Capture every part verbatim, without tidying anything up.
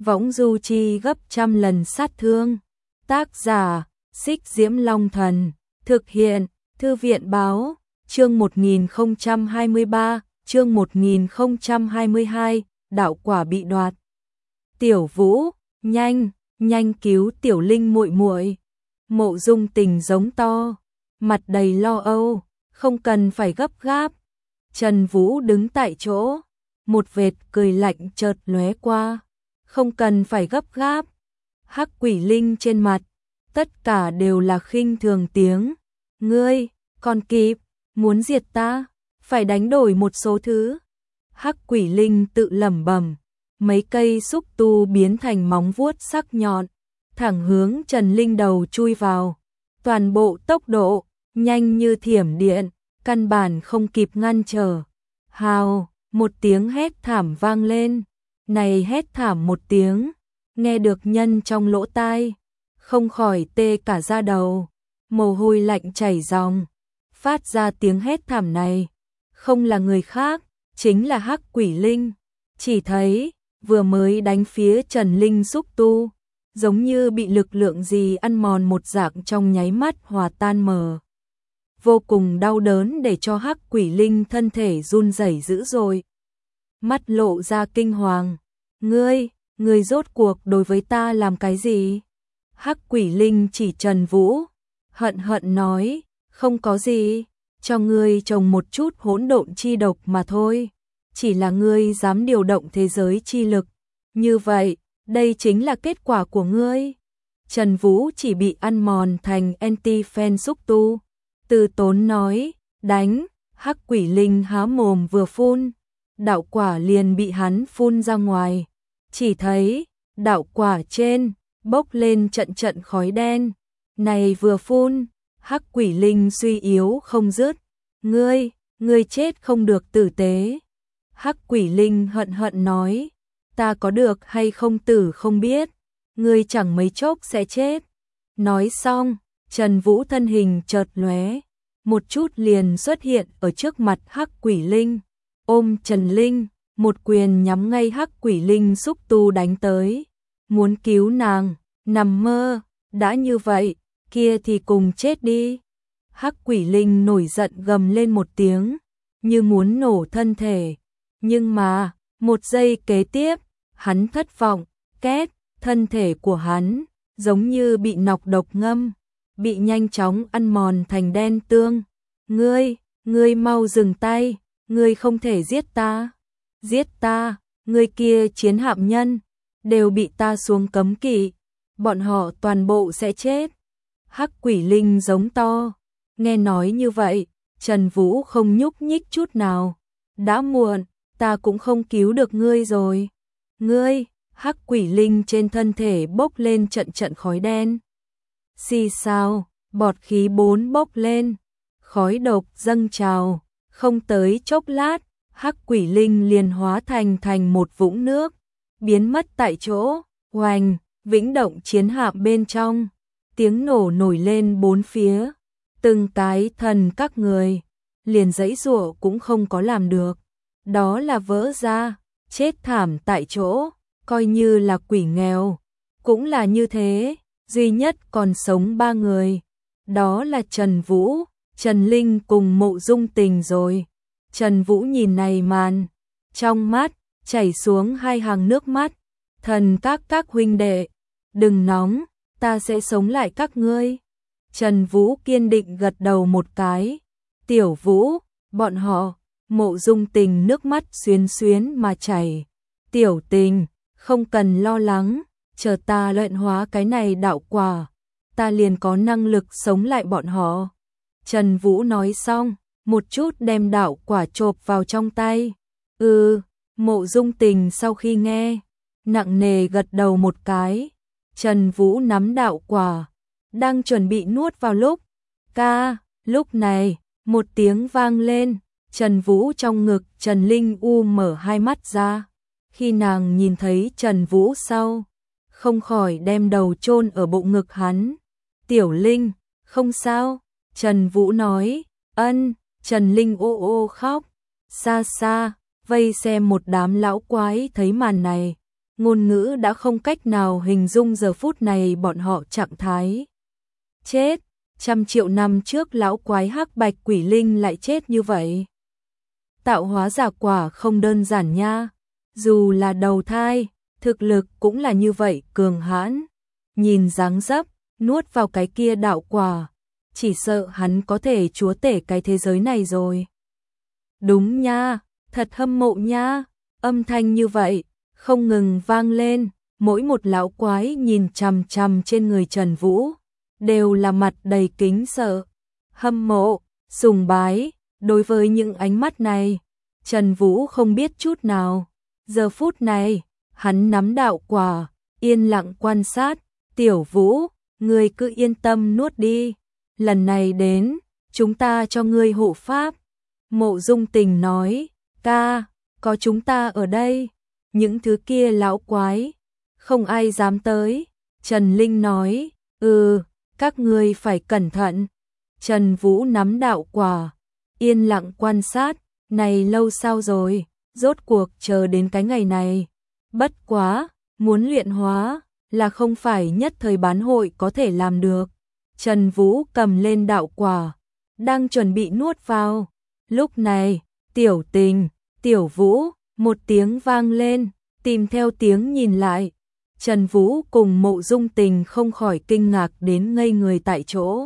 võng du chi gấp trăm lần sát thương. Tác giả, Xích Diễm Long Thần, thực hiện, Thư viện Báo, chương một nghìn không trăm hai mươi ba, chương một nghìn không trăm hai mươi hai, đạo quả bị đoạt. Tiểu Vũ, nhanh, nhanh cứu Tiểu Linh muội muội. Mộ Dung Tình giống to, mặt đầy lo âu, không cần phải gấp gáp. Trần Vũ đứng tại chỗ, một vệt cười lạnh chợt lóe qua, không cần phải gấp gáp. Hắc Quỷ Linh trên mặt, tất cả đều là khinh thường tiếng. Ngươi, còn kịp, muốn diệt ta, phải đánh đổi một số thứ. Hắc Quỷ Linh tự lẩm bẩm, mấy cây xúc tu biến thành móng vuốt sắc nhọn, thẳng hướng Trần Linh đầu chui vào. Toàn bộ tốc độ, nhanh như thiểm điện, căn bản không kịp ngăn trở. Hào, một tiếng hét thảm vang lên. Này hét thảm một tiếng, nghe được nhân trong lỗ tai, không khỏi tê cả da đầu, mồ hôi lạnh chảy ròng. Phát ra tiếng hét thảm này, không là người khác, chính là Hắc Quỷ Linh. Chỉ thấy, vừa mới đánh phía Trần Linh xúc tu, giống như bị lực lượng gì ăn mòn một dạng trong nháy mắt hòa tan mờ. Vô cùng đau đớn để cho Hắc Quỷ Linh thân thể run rẩy dữ dội. Mắt lộ ra kinh hoàng. Ngươi, ngươi rốt cuộc đối với ta làm cái gì? Hắc Quỷ Linh chỉ Trần Vũ, hận hận nói, không có gì, cho ngươi trồng một chút hỗn độn chi độc mà thôi. Chỉ là ngươi dám điều động thế giới chi lực. Như vậy, đây chính là kết quả của ngươi. Trần Vũ chỉ bị ăn mòn thành anti-fan xúc tu. Từ tốn nói, đánh, Hắc Quỷ Linh há mồm vừa phun, đạo quả liền bị hắn phun ra ngoài. Chỉ thấy, đạo quả trên, bốc lên trận trận khói đen. Này vừa phun, Hắc Quỷ Linh suy yếu không dứt. Ngươi, ngươi chết không được tử tế. Hắc Quỷ Linh hận hận nói, ta có được hay không tử không biết, ngươi chẳng mấy chốc sẽ chết. Nói xong, Trần Vũ thân hình chợt lóe, một chút liền xuất hiện ở trước mặt Hắc Quỷ Linh, ôm Trần Linh, một quyền nhắm ngay Hắc Quỷ Linh xúc tu đánh tới, muốn cứu nàng. Nằm mơ, đã như vậy, kia thì cùng chết đi. Hắc Quỷ Linh nổi giận gầm lên một tiếng, như muốn nổ thân thể. Nhưng mà, một giây kế tiếp, hắn thất vọng, két, thân thể của hắn, giống như bị nọc độc ngâm, bị nhanh chóng ăn mòn thành đen tương. Ngươi, ngươi mau dừng tay, ngươi không thể giết ta. Giết ta, ngươi kia chiến hạm nhân, đều bị ta xuống cấm kỵ, bọn họ toàn bộ sẽ chết. Hắc Quỷ Linh giống to, nghe nói như vậy, Trần Vũ không nhúc nhích chút nào. Đã muộn, ta cũng không cứu được ngươi rồi. Ngươi, Hắc Quỷ Linh trên thân thể bốc lên trận trận khói đen. Xì xào, bọt khí bốn bốc lên, khói độc dâng trào, không tới chốc lát, Hắc Quỷ Linh liền hóa thành thành một vũng nước, biến mất tại chỗ. Oanh, Vĩnh Động chiến hạm bên trong, tiếng nổ nổi lên bốn phía, từng cái thần các người, liền giãy giụa cũng không có làm được, đó là vỡ ra, chết thảm tại chỗ, coi như là quỷ nghèo, cũng là như thế, duy nhất còn sống ba người, đó là Trần Vũ, Trần Linh cùng Mộ Dung Tình rồi. Trần Vũ nhìn này màn, trong mắt chảy xuống hai hàng nước mắt. Thần các các huynh đệ, đừng nóng, ta sẽ sống lại các ngươi. Trần Vũ kiên định gật đầu một cái. Tiểu Vũ, bọn họ, Mộ Dung Tình nước mắt xuyến xuyến mà chảy. Tiểu Tình, không cần lo lắng, chờ ta luyện hóa cái này đạo quả, ta liền có năng lực sống lại bọn họ. Trần Vũ nói xong, một chút đem đạo quả chộp vào trong tay. Ừ, Mộ Dung Tình sau khi nghe, nặng nề gật đầu một cái. Trần Vũ nắm đạo quả, đang chuẩn bị nuốt vào lúc. Ca, lúc này, một tiếng vang lên, Trần Vũ trong ngực Trần Linh U mở hai mắt ra. Khi nàng nhìn thấy Trần Vũ sau, không khỏi đem đầu chôn ở bộ ngực hắn. Tiểu Linh, không sao, Trần Vũ nói. Ân, Trần Linh ô ô khóc. Xa xa, vây xem một đám lão quái thấy màn này, ngôn ngữ đã không cách nào hình dung giờ phút này bọn họ trạng thái. Chết, trăm triệu năm trước lão quái hắc bạch quỷ linh lại chết như vậy. Tạo hóa giả quả không đơn giản nha, dù là đầu thai, thực lực cũng là như vậy cường hãn. Nhìn dáng dấp, nuốt vào cái kia đạo quả, chỉ sợ hắn có thể chúa tể cái thế giới này rồi. Đúng nha, thật hâm mộ nha, âm thanh như vậy, không ngừng vang lên, mỗi một lão quái nhìn chằm chằm trên người Trần Vũ, đều là mặt đầy kính sợ, hâm mộ, sùng bái. Đối với những ánh mắt này, Trần Vũ không biết chút nào. Giờ phút này, hắn nắm đạo quả, yên lặng quan sát. Tiểu Vũ, ngươi cứ yên tâm nuốt đi. Lần này đến, chúng ta cho ngươi hộ pháp. Mộ Dung Tình nói, ca, có chúng ta ở đây. Những thứ kia lão quái, không ai dám tới. Trần Linh nói, ừ, các ngươi phải cẩn thận. Trần Vũ nắm đạo quả, yên lặng quan sát, này lâu sao rồi, rốt cuộc chờ đến cái ngày này. Bất quá, muốn luyện hóa, là không phải nhất thời bán hội có thể làm được. Trần Vũ cầm lên đạo quả, đang chuẩn bị nuốt vào. Lúc này, Tiểu Tình, Tiểu Vũ, một tiếng vang lên, tìm theo tiếng nhìn lại. Trần Vũ cùng Mộ Dung Tình không khỏi kinh ngạc đến ngây người tại chỗ.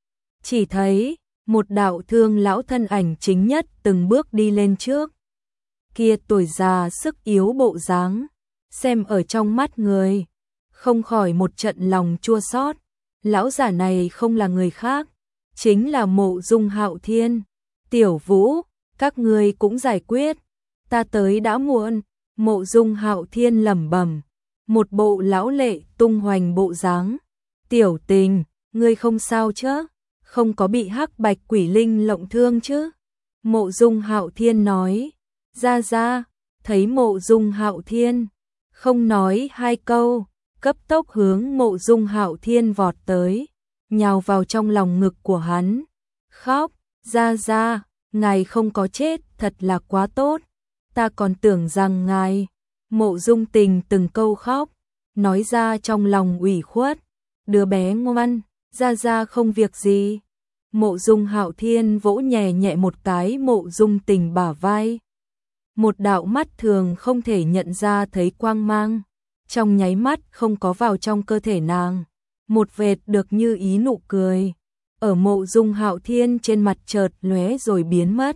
Chỉ thấy, một đạo thương lão thân ảnh chính nhất từng bước đi lên trước. Kia tuổi già sức yếu bộ dáng, xem ở trong mắt người, không khỏi một trận lòng chua xót. Lão giả này không là người khác, chính là Mộ Dung Hạo Thiên. Tiểu Vũ, các ngươi cũng giải quyết, ta tới đã muộn. Mộ Dung Hạo Thiên lẩm bẩm, một bộ lão lệ tung hoành bộ dáng. Tiểu Tình, ngươi không sao chứ? Không có bị hắc bạch quỷ linh lộng thương chứ? Mộ Dung Hạo Thiên nói. Ra ra, thấy Mộ Dung Hạo Thiên, không nói hai câu, cấp tốc hướng Mộ Dung Hạo Thiên vọt tới, nhào vào trong lòng ngực của hắn, khóc, ra ra, ngài không có chết, thật là quá tốt, ta còn tưởng rằng ngài. Mộ Dung Tình từng câu khóc, nói ra trong lòng ủy khuất, đứa bé ngoan, ra ra không việc gì. Mộ Dung Hạo Thiên vỗ nhẹ nhẹ một cái Mộ Dung Tình bả vai. Một đạo mắt thường không thể nhận ra thấy quang mang, trong nháy mắt không có vào trong cơ thể nàng. Một vệt được như ý nụ cười, ở Mộ Dung Hạo Thiên trên mặt chợt lóe rồi biến mất.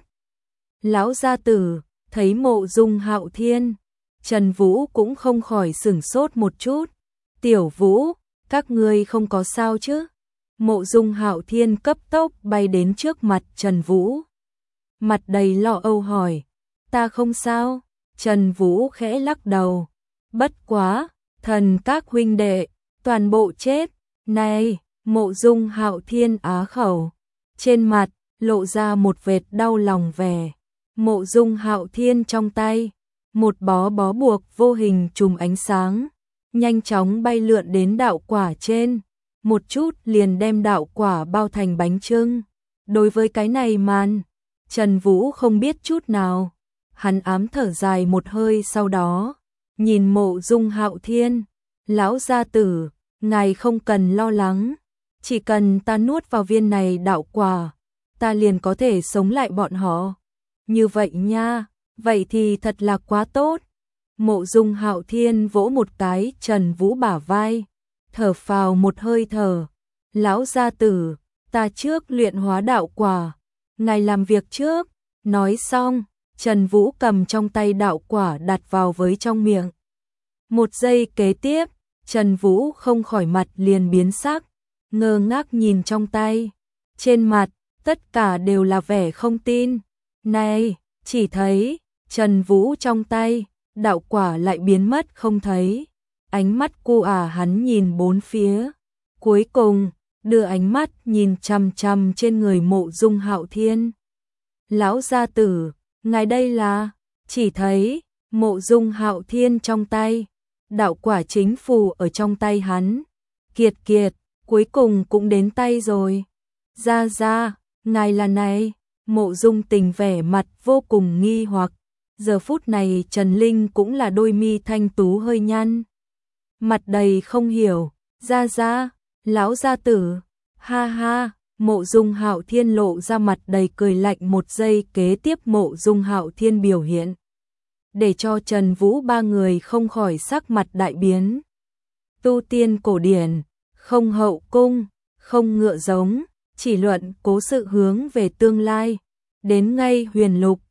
Lão gia tử, thấy Mộ Dung Hạo Thiên, Trần Vũ cũng không khỏi sửng sốt một chút. Tiểu Vũ, các ngươi không có sao chứ? Mộ Dung Hạo Thiên cấp tốc bay đến trước mặt Trần Vũ, mặt đầy lo âu hỏi, ta không sao. Trần Vũ khẽ lắc đầu, bất quá, thần các huynh đệ, toàn bộ chết. Này, Mộ Dung Hạo Thiên á khẩu, trên mặt, lộ ra một vệt đau lòng vẻ. Mộ Dung Hạo Thiên trong tay, một bó bó buộc vô hình trùm ánh sáng, nhanh chóng bay lượn đến đạo quả trên, một chút liền đem đạo quả bao thành bánh chưng. Đối với cái này màn, Trần Vũ không biết chút nào, hắn ám thở dài một hơi sau đó, nhìn Mộ Dung Hạo Thiên, lão gia tử, ngài không cần lo lắng, chỉ cần ta nuốt vào viên này đạo quả, ta liền có thể sống lại bọn họ. Như vậy nha, vậy thì thật là quá tốt. Mộ Dung Hạo Thiên vỗ một cái Trần Vũ bả vai, thở phào một hơi thở, lão gia tử, ta trước luyện hóa đạo quả, ngài làm việc trước. Nói xong, Trần Vũ cầm trong tay đạo quả đặt vào với trong miệng. Một giây kế tiếp, Trần Vũ không khỏi mặt liền biến sắc, ngơ ngác nhìn trong tay, trên mặt, tất cả đều là vẻ không tin. Này, chỉ thấy, Trần Vũ trong tay, đạo quả lại biến mất không thấy. Ánh mắt cu ả hắn nhìn bốn phía, cuối cùng, đưa ánh mắt nhìn chằm chằm trên người Mộ Dung Hạo Thiên. Lão gia tử, ngài đây là, chỉ thấy, Mộ Dung Hạo Thiên trong tay, đạo quả chính phù ở trong tay hắn. Kiệt kiệt, cuối cùng cũng đến tay rồi. Ra ra, ngài là này. Mộ Dung Tình vẻ mặt vô cùng nghi hoặc, Giờ phút này Trần Linh cũng là đôi mi thanh tú hơi nhăn. Mặt đầy không hiểu, gia gia, lão gia tử, ha ha, Mộ Dung Hạo Thiên lộ ra mặt đầy cười lạnh một giây kế tiếp Mộ Dung Hạo Thiên biểu hiện. Để cho Trần Vũ ba người không khỏi sắc mặt đại biến. Tu tiên cổ điển, không hậu cung, không ngựa giống, chỉ luận cố sự hướng về tương lai. Đến ngay huyền lục,